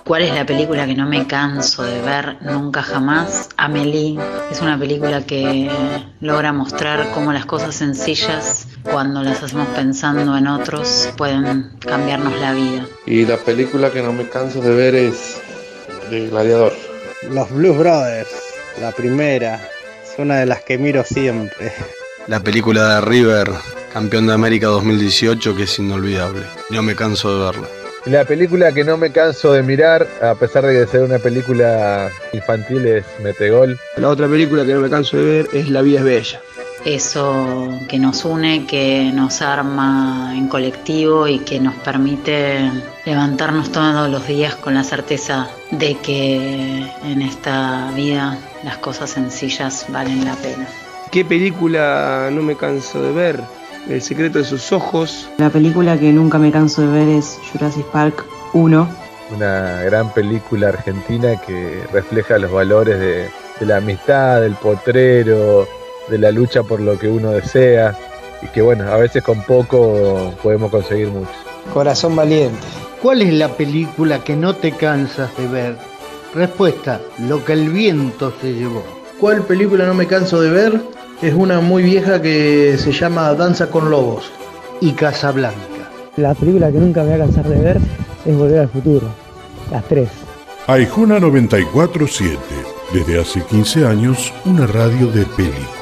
¿Cuál es la película que no me canso de ver nunca jamás? Amélie. Es una película que logra mostrar cómo las cosas sencillas, cuando las hacemos pensando en otros, pueden cambiarnos la vida. Y la película que no me canso de ver es de Gladiador. Los Blues Brothers, la primera, es una de las que miro siempre. La película de River, campeón de América 2018, que es inolvidable. No me canso de verla. La película que no me canso de mirar, a pesar de que ser una película infantil, es Metegol. La otra película que no me canso de ver es La vida es bella. Eso que nos une, que nos arma en colectivo y que nos permite levantarnos todos los días con la certeza de que en esta vida las cosas sencillas valen la pena. ¿Qué película no me canso de ver? El secreto de sus ojos. La película que nunca me canso de ver es Jurassic Park 1. Una gran película argentina que refleja los valores de la amistad, del potrero, de la lucha por lo que uno desea, y que bueno, a veces con poco podemos conseguir mucho. Corazón valiente. ¿Cuál es la película que no te cansas de ver? Respuesta: Lo que el viento se llevó. ¿Cuál película no me canso de ver? Es una muy vieja que se llama Danza con Lobos. Y Casablanca. La película que nunca me voy a cansar de ver es Volver al Futuro. Las 3. Aijuna 94.7. Desde hace 15 años, una radio de películas.